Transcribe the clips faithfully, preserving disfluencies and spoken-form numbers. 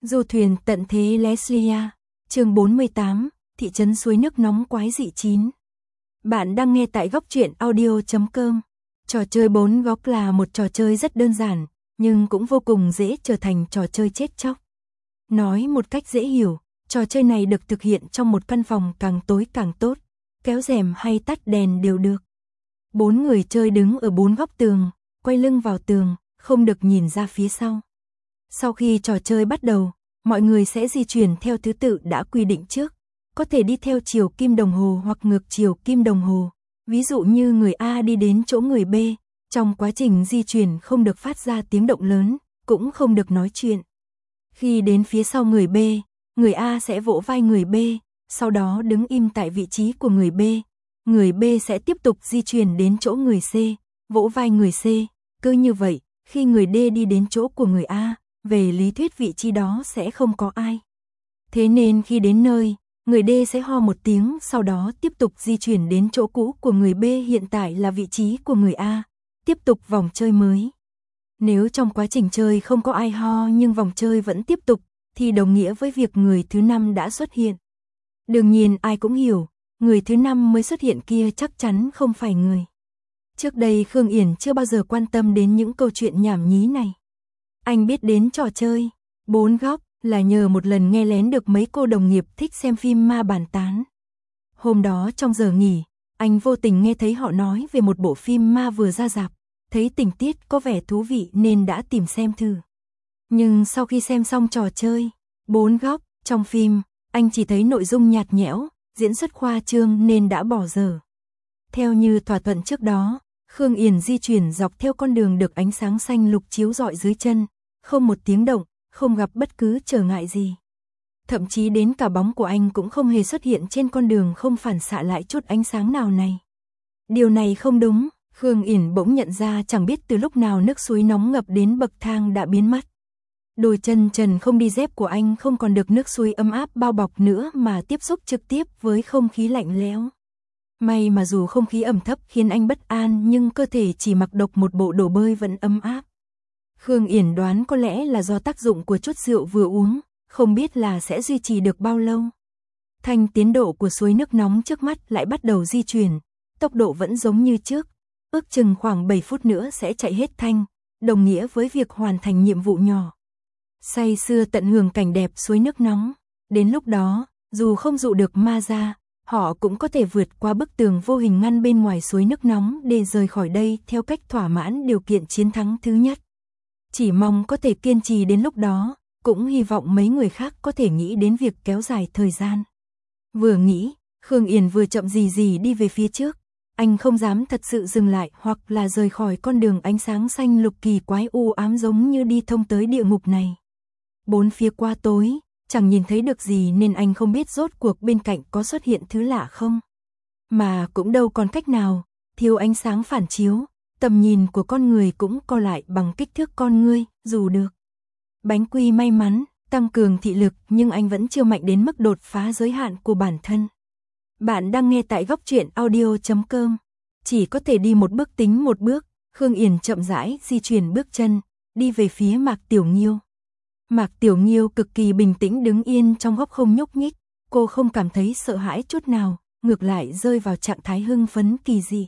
Du thuyền tận thế Leslia, chương bốn mươi tám, thị trấn suối nước nóng quái dị chín. Bạn đang nghe tại góc truyện audio chấm com. Trò chơi bốn góc là một trò chơi rất đơn giản, nhưng cũng vô cùng dễ trở thành trò chơi chết chóc. Nói một cách dễ hiểu, trò chơi này được thực hiện trong một căn phòng càng tối càng tốt, kéo rèm hay tắt đèn đều được. Bốn người chơi đứng ở bốn góc tường, quay lưng vào tường, không được nhìn ra phía sau. Sau khi trò chơi bắt đầu, mọi người sẽ di chuyển theo thứ tự đã quy định trước, có thể đi theo chiều kim đồng hồ hoặc ngược chiều kim đồng hồ. Ví dụ như người A đi đến chỗ người B, trong quá trình di chuyển không được phát ra tiếng động lớn, cũng không được nói chuyện. Khi đến phía sau người B, người A sẽ vỗ vai người B, sau đó đứng im tại vị trí của người B. Người B sẽ tiếp tục di chuyển đến chỗ người C, vỗ vai người C. Cứ như vậy, khi người D đi đến chỗ của người A, về lý thuyết vị trí đó sẽ không có ai. Thế nên khi đến nơi, người D sẽ ho một tiếng, sau đó tiếp tục di chuyển đến chỗ cũ của người B, hiện tại là vị trí của người A, tiếp tục vòng chơi mới. Nếu trong quá trình chơi không có ai ho nhưng vòng chơi vẫn tiếp tục, thì đồng nghĩa với việc người thứ năm đã xuất hiện. Đương nhiên ai cũng hiểu, người thứ năm mới xuất hiện kia chắc chắn không phải người. Trước đây Khương Yển chưa bao giờ quan tâm đến những câu chuyện nhảm nhí này. Anh biết đến trò chơi bốn góc là nhờ một lần nghe lén được mấy cô đồng nghiệp thích xem phim ma bàn tán. Hôm đó trong giờ nghỉ, anh vô tình nghe thấy họ nói về một bộ phim ma vừa ra rạp, thấy tình tiết có vẻ thú vị nên đã tìm xem thử. Nhưng sau khi xem xong trò chơi bốn góc, trong phim, anh chỉ thấy nội dung nhạt nhẽo, diễn xuất khoa trương nên đã bỏ dở. Theo như thỏa thuận trước đó, Khương Yển di chuyển dọc theo con đường được ánh sáng xanh lục chiếu rọi dưới chân, không một tiếng động, không gặp bất cứ trở ngại gì. Thậm chí đến cả bóng của anh cũng không hề xuất hiện trên con đường không phản xạ lại chút ánh sáng nào này. Điều này không đúng, Khương Yển bỗng nhận ra chẳng biết từ lúc nào nước suối nóng ngập đến bậc thang đã biến mất. Đôi chân trần không đi dép của anh không còn được nước suối ấm áp bao bọc nữa mà tiếp xúc trực tiếp với không khí lạnh lẽo. May mà dù không khí ẩm thấp khiến anh bất an nhưng cơ thể chỉ mặc độc một bộ đồ bơi vẫn ấm áp. Khương Yển đoán có lẽ là do tác dụng của chút rượu vừa uống, không biết là sẽ duy trì được bao lâu. Thanh tiến độ của suối nước nóng trước mắt lại bắt đầu di chuyển, tốc độ vẫn giống như trước, ước chừng khoảng bảy phút nữa sẽ chạy hết thanh, đồng nghĩa với việc hoàn thành nhiệm vụ nhỏ. Say sưa tận hưởng cảnh đẹp suối nước nóng, đến lúc đó, dù không dụ được ma ra, họ cũng có thể vượt qua bức tường vô hình ngăn bên ngoài suối nước nóng để rời khỏi đây theo cách thỏa mãn điều kiện chiến thắng thứ nhất. Chỉ mong có thể kiên trì đến lúc đó, cũng hy vọng mấy người khác có thể nghĩ đến việc kéo dài thời gian. Vừa nghĩ, Khương Yển vừa chậm gì gì đi về phía trước, anh không dám thật sự dừng lại hoặc là rời khỏi con đường ánh sáng xanh lục kỳ quái u ám giống như đi thông tới địa ngục này. Bốn phía qua tối, chẳng nhìn thấy được gì nên anh không biết rốt cuộc bên cạnh có xuất hiện thứ lạ không. Mà cũng đâu còn cách nào, thiếu ánh sáng phản chiếu, tầm nhìn của con người cũng co lại bằng kích thước con ngươi, dù được. Bánh quy may mắn, tăng cường thị lực nhưng anh vẫn chưa mạnh đến mức đột phá giới hạn của bản thân. Bạn đang nghe tại góc truyện audio chấm com. Chỉ có thể đi một bước tính một bước, Khương Yển chậm rãi di chuyển bước chân, đi về phía Mạc Tiểu Nghiêu. Mạc Tiểu Nghiêu cực kỳ bình tĩnh đứng yên trong góc không nhúc nhích, cô không cảm thấy sợ hãi chút nào, ngược lại rơi vào trạng thái hưng phấn kỳ dị.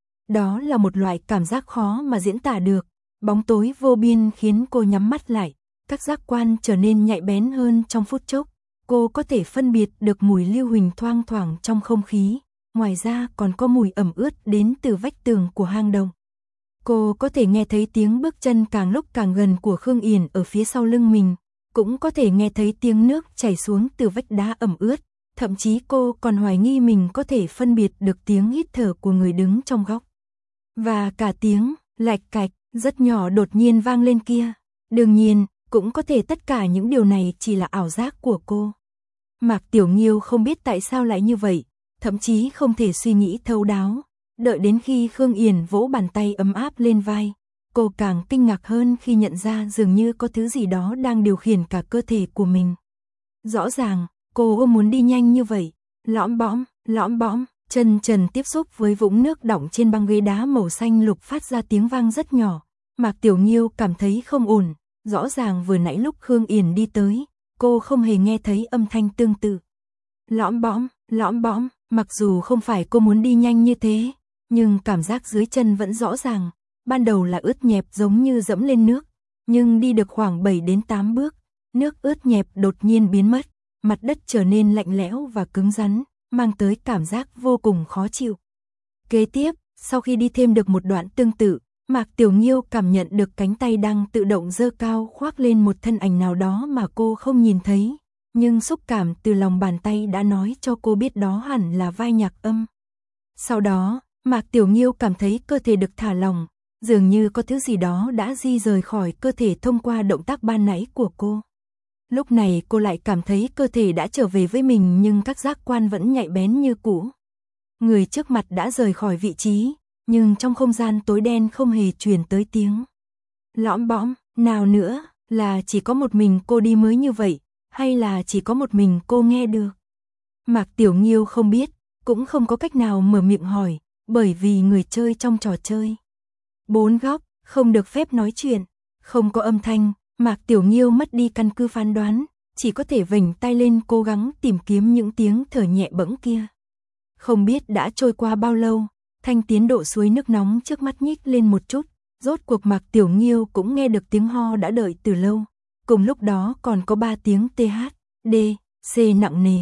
Đó là một loại cảm giác khó mà diễn tả được, bóng tối vô biên khiến cô nhắm mắt lại, các giác quan trở nên nhạy bén hơn trong phút chốc, cô có thể phân biệt được mùi lưu huỳnh thoang thoảng trong không khí, ngoài ra còn có mùi ẩm ướt đến từ vách tường của hang động. Cô có thể nghe thấy tiếng bước chân càng lúc càng gần của Khương Yển ở phía sau lưng mình, cũng có thể nghe thấy tiếng nước chảy xuống từ vách đá ẩm ướt, thậm chí cô còn hoài nghi mình có thể phân biệt được tiếng hít thở của người đứng trong góc. Và cả tiếng lạch cạch rất nhỏ đột nhiên vang lên kia. Đương nhiên, cũng có thể tất cả những điều này chỉ là ảo giác của cô. Mạc Tiểu Nghiêu không biết tại sao lại như vậy, thậm chí không thể suy nghĩ thấu đáo. Đợi đến khi Khương Yển vỗ bàn tay ấm áp lên vai, cô càng kinh ngạc hơn khi nhận ra dường như có thứ gì đó đang điều khiển cả cơ thể của mình. Rõ ràng, cô không muốn đi nhanh như vậy, lõm bõm, lõm bõm, chân trần tiếp xúc với vũng nước đọng trên băng ghế đá màu xanh lục phát ra tiếng vang rất nhỏ. Mạc Tiểu Nghiêu cảm thấy không ổn, rõ ràng vừa nãy lúc Khương Yển đi tới, cô không hề nghe thấy âm thanh tương tự. Lõm bõm, lõm bõm, mặc dù không phải cô muốn đi nhanh như thế, nhưng cảm giác dưới chân vẫn rõ ràng, ban đầu là ướt nhẹp giống như dẫm lên nước, nhưng đi được khoảng bảy đến tám bước, nước ướt nhẹp đột nhiên biến mất, mặt đất trở nên lạnh lẽo và cứng rắn, mang tới cảm giác vô cùng khó chịu. Kế tiếp, sau khi đi thêm được một đoạn tương tự, Mạc Tiểu Nghiêu cảm nhận được cánh tay đang tự động giơ cao khoác lên một thân ảnh nào đó mà cô không nhìn thấy, nhưng xúc cảm từ lòng bàn tay đã nói cho cô biết đó hẳn là vai Nhạc Âm. Sau đó, Mạc Tiểu Nghiêu cảm thấy cơ thể được thả lỏng, dường như có thứ gì đó đã di rời khỏi cơ thể thông qua động tác ban nãy của cô. Lúc này cô lại cảm thấy cơ thể đã trở về với mình nhưng các giác quan vẫn nhạy bén như cũ. Người trước mặt đã rời khỏi vị trí, nhưng trong không gian tối đen không hề truyền tới tiếng lõm bõm. Nào nữa, là chỉ có một mình cô đi mới như vậy, hay là chỉ có một mình cô nghe được? Mạc Tiểu Nghiêu không biết, cũng không có cách nào mở miệng hỏi, bởi vì người chơi trong trò chơi bốn góc, không được phép nói chuyện, không có âm thanh. Mạc Tiểu Nghiêu mất đi căn cứ phán đoán, chỉ có thể vểnh tay lên cố gắng tìm kiếm những tiếng thở nhẹ bẫng kia. Không biết đã trôi qua bao lâu, thanh tiến độ suối nước nóng trước mắt nhích lên một chút, rốt cuộc Mạc Tiểu Nghiêu cũng nghe được tiếng ho đã đợi từ lâu. Cùng lúc đó còn có ba tiếng tê hát, đê, xê nặng nề.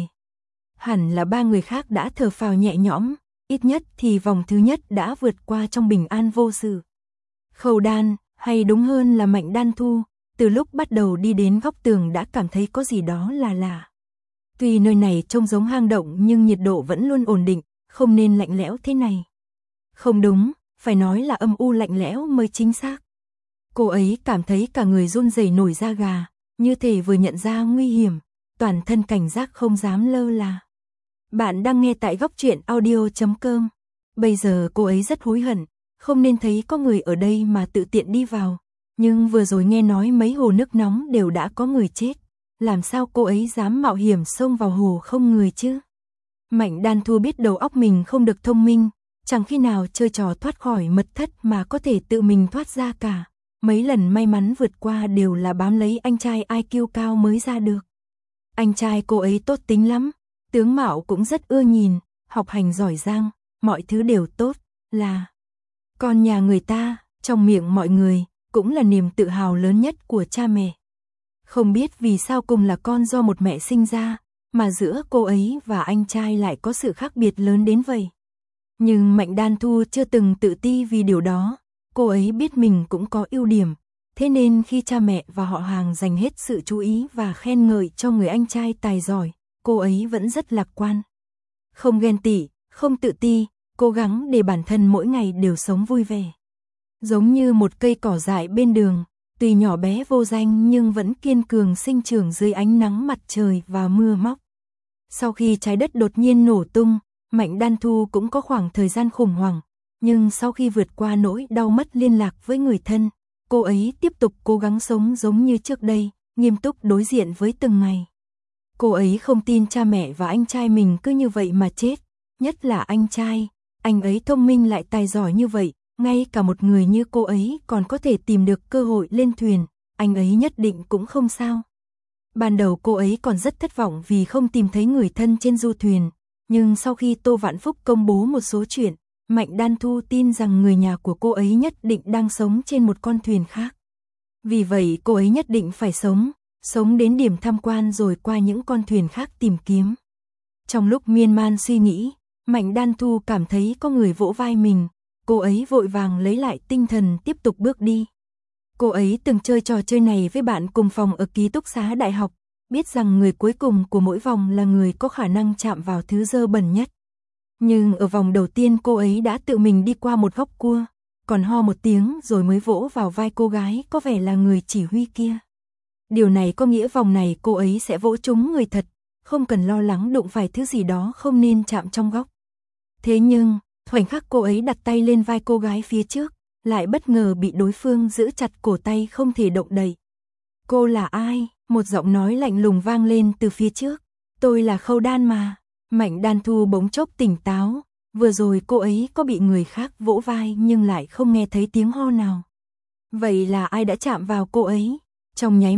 Hẳn là ba người khác đã thở phào nhẹ nhõm, ít nhất thì vòng thứ nhất đã vượt qua trong bình an vô sự. Khâu Đan, hay đúng hơn là Mạnh Đan Thu, từ lúc bắt đầu đi đến góc tường đã cảm thấy có gì đó là lạ. Tuy nơi này trông giống hang động nhưng nhiệt độ vẫn luôn ổn định, không nên lạnh lẽo thế này. Không đúng, phải nói là âm u lạnh lẽo mới chính xác. Cô ấy cảm thấy cả người run rẩy nổi da gà, như thể vừa nhận ra nguy hiểm, toàn thân cảnh giác không dám lơ là. Bạn đang nghe tại góc truyện audio chấm com. Bây giờ cô ấy rất hối hận, không nên thấy có người ở đây mà tự tiện đi vào. Nhưng vừa rồi nghe nói mấy hồ nước nóng đều đã có người chết, làm sao cô ấy dám mạo hiểm xông vào hồ không người chứ? Mạnh Đan Thu biết đầu óc mình không được thông minh, chẳng khi nào chơi trò thoát khỏi mật thất mà có thể tự mình thoát ra cả. Mấy lần may mắn vượt qua đều là bám lấy anh trai i kiu cao mới ra được. Anh trai cô ấy tốt tính lắm, tướng mạo cũng rất ưa nhìn, học hành giỏi giang, mọi thứ đều tốt, là con nhà người ta, trong miệng mọi người, cũng là niềm tự hào lớn nhất của cha mẹ. Không biết vì sao cùng là con do một mẹ sinh ra, mà giữa cô ấy và anh trai lại có sự khác biệt lớn đến vậy. Nhưng Mạnh Đan Thu chưa từng tự ti vì điều đó, cô ấy biết mình cũng có ưu điểm, thế nên khi cha mẹ và họ hàng dành hết sự chú ý và khen ngợi cho người anh trai tài giỏi, cô ấy vẫn rất lạc quan. Không ghen tị, không tự ti, cố gắng để bản thân mỗi ngày đều sống vui vẻ. Giống như một cây cỏ dại bên đường, tuy nhỏ bé vô danh nhưng vẫn kiên cường sinh trưởng dưới ánh nắng mặt trời và mưa móc. Sau khi trái đất đột nhiên nổ tung, Mạnh Đan Thu cũng có khoảng thời gian khủng hoảng, nhưng sau khi vượt qua nỗi đau mất liên lạc với người thân, cô ấy tiếp tục cố gắng sống giống như trước đây, nghiêm túc đối diện với từng ngày. Cô ấy không tin cha mẹ và anh trai mình cứ như vậy mà chết, nhất là anh trai, anh ấy thông minh lại tài giỏi như vậy, ngay cả một người như cô ấy còn có thể tìm được cơ hội lên thuyền, anh ấy nhất định cũng không sao. Ban đầu cô ấy còn rất thất vọng vì không tìm thấy người thân trên du thuyền, nhưng sau khi Tô Vạn Phúc công bố một số chuyện, Mạnh Đan Thu tin rằng người nhà của cô ấy nhất định đang sống trên một con thuyền khác. Vì vậy cô ấy nhất định phải sống, sống đến điểm tham quan rồi qua những con thuyền khác tìm kiếm. Trong lúc miên man suy nghĩ, Mạnh Đan Thu cảm thấy có người vỗ vai mình, cô ấy vội vàng lấy lại tinh thần tiếp tục bước đi. Cô ấy từng chơi trò chơi này với bạn cùng phòng ở ký túc xá đại học, biết rằng người cuối cùng của mỗi vòng là người có khả năng chạm vào thứ dơ bẩn nhất. Nhưng ở vòng đầu tiên cô ấy đã tự mình đi qua một góc cua, còn ho một tiếng rồi mới vỗ vào vai cô gái có vẻ là người chỉ huy kia. Điều này có nghĩa vòng này cô ấy sẽ vỗ trúng người thật, không cần lo lắng đụng phải thứ gì đó không nên chạm trong góc. Thế nhưng, khoảnh khắc cô ấy đặt tay lên vai cô gái phía trước, lại bất ngờ bị đối phương giữ chặt cổ tay không thể động đậy. Cô là ai? Một giọng nói lạnh lùng vang lên từ phía trước. Tôi là Khâu Đan mà. Mạnh Đan Thu bỗng chốc tỉnh táo. Vừa rồi cô ấy có bị người khác vỗ vai nhưng lại không nghe thấy tiếng ho nào. Vậy là ai đã chạm vào cô ấy? Trong nháy mắt,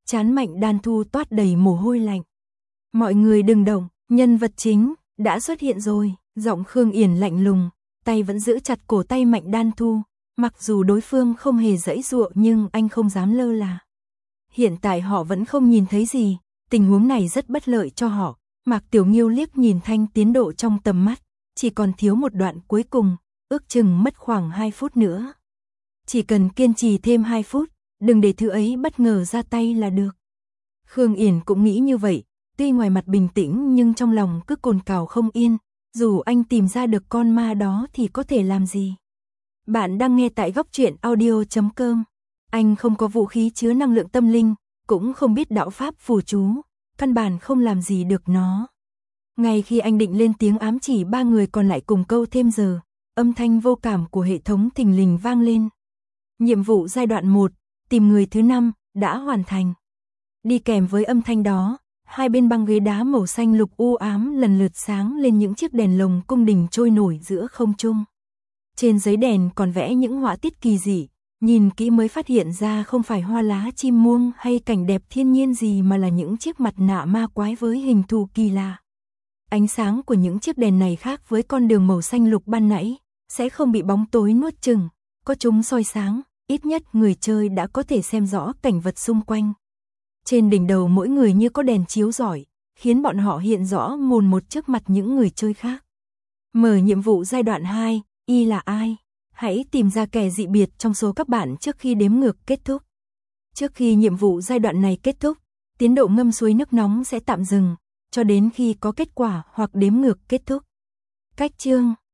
Trán Mạnh Đan Thu toát đầy mồ hôi lạnh. Mọi người đừng động, nhân vật chính đã xuất hiện rồi, giọng Khương Yển lạnh lùng, tay vẫn giữ chặt cổ tay Mạnh Đan Thu, mặc dù đối phương không hề giãy giụa nhưng anh không dám lơ là. Hiện tại họ vẫn không nhìn thấy gì, tình huống này rất bất lợi cho họ. Mạc Tiểu Nghiêu liếc nhìn Thanh tiến độ trong tầm mắt, chỉ còn thiếu một đoạn cuối cùng, ước chừng mất khoảng hai phút nữa. Chỉ cần kiên trì thêm hai phút, đừng để thứ ấy bất ngờ ra tay là được. Khương Yển cũng nghĩ như vậy, tuy ngoài mặt bình tĩnh nhưng trong lòng cứ cồn cào không yên, dù anh tìm ra được con ma đó thì có thể làm gì. Bạn đang nghe tại góc truyện audio chấm com. Anh không có vũ khí chứa năng lượng tâm linh, cũng không biết đạo pháp phù chú, căn bản không làm gì được nó. Ngay khi anh định lên tiếng ám chỉ ba người còn lại cùng câu thêm giờ, âm thanh vô cảm của hệ thống thình lình vang lên. Nhiệm vụ giai đoạn một, tìm người thứ năm, đã hoàn thành. Đi kèm với âm thanh đó, hai bên băng ghế đá màu xanh lục u ám lần lượt sáng lên những chiếc đèn lồng cung đình trôi nổi giữa không trung. Trên giấy đèn còn vẽ những họa tiết kỳ dị, nhìn kỹ mới phát hiện ra không phải hoa lá chim muông hay cảnh đẹp thiên nhiên gì mà là những chiếc mặt nạ ma quái với hình thù kỳ lạ. Ánh sáng của những chiếc đèn này khác với con đường màu xanh lục ban nãy, sẽ không bị bóng tối nuốt chửng, có chúng soi sáng, ít nhất người chơi đã có thể xem rõ cảnh vật xung quanh. Trên đỉnh đầu mỗi người như có đèn chiếu rọi, khiến bọn họ hiện rõ mồn một trước mặt những người chơi khác. Mở nhiệm vụ giai đoạn hai, y là ai? Hãy tìm ra kẻ dị biệt trong số các bạn trước khi đếm ngược kết thúc. Trước khi nhiệm vụ giai đoạn này kết thúc, tiến độ ngâm suối nước nóng sẽ tạm dừng, cho đến khi có kết quả hoặc đếm ngược kết thúc. Cách chương